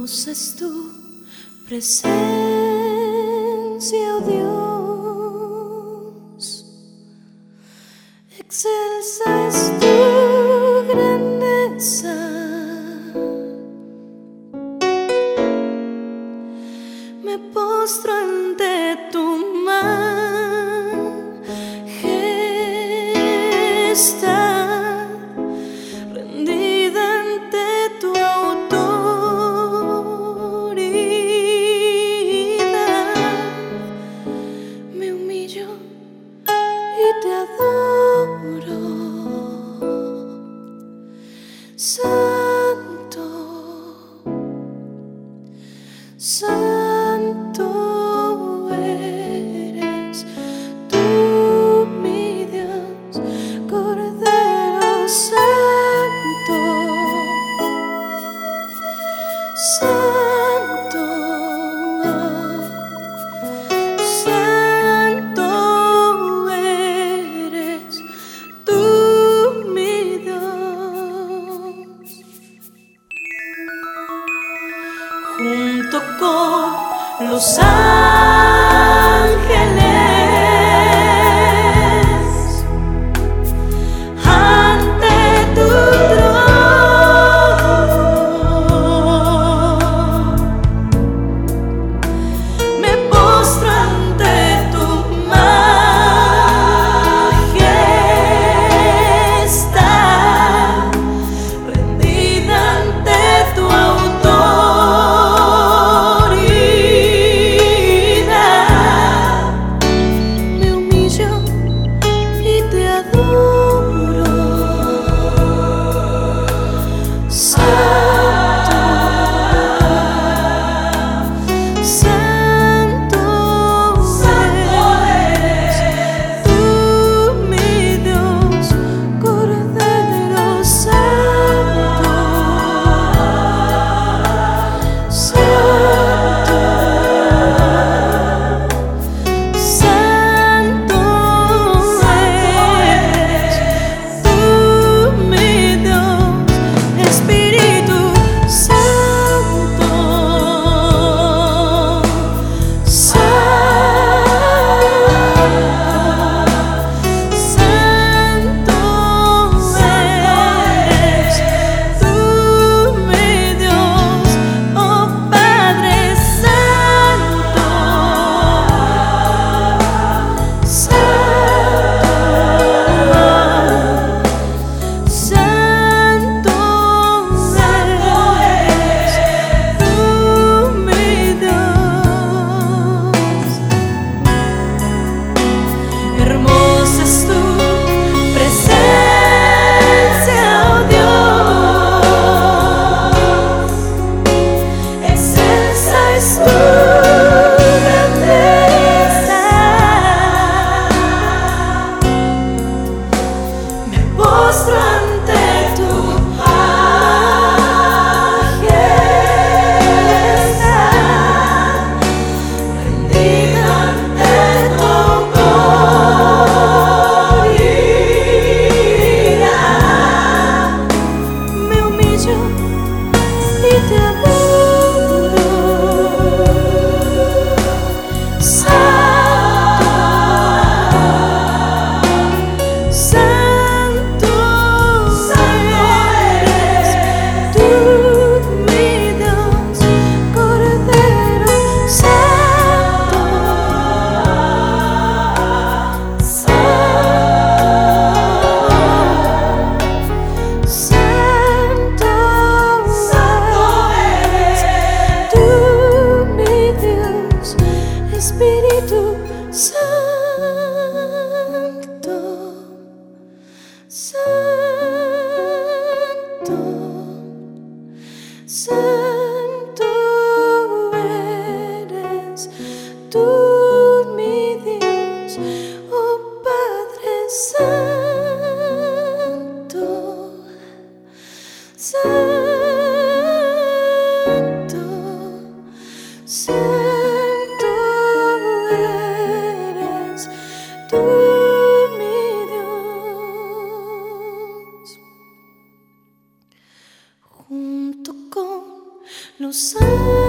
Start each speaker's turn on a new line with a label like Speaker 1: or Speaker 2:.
Speaker 1: Hermosa es tu presencia, oh Dios. Excelsa es tu grandeza. Me postro ante tu majestad, rendida ante tu autoridad. Me humillo y te adoro, Santo, Santo eres tú, mi Dios, Cordero Santo, Santo, Santo eres tú, mi Dios. Junto con los ángeles, ante tu trono, me postro ante tu majestad, rendida ante tu autoridad. Me humillo y te adoro, Santo, Santo, Santo eres tú, mi Dios, Cordero Santo, Santo, Santo eres tú, mi Dios, Espíritu Santo, Santo, eres tú, mi Dios, oh Padre Santo, Santo eres tú, mi Dios. Hermosa es tu presencia, oh Dios. Excelsa es tu grandeza. Me postro ante tu majestad, rendida ante tu autoridad. Me humillo y te adoro, Santo, Santo eres tú, mi Dios, Cordero Santo, Santo, Santo eres tú, mi Dios, Espíritu Santo, Santo, Santo eres tú, mi Dios, oh Padre Santo, Santo, Santo eres tú, mi Dios. Junto con los ángeles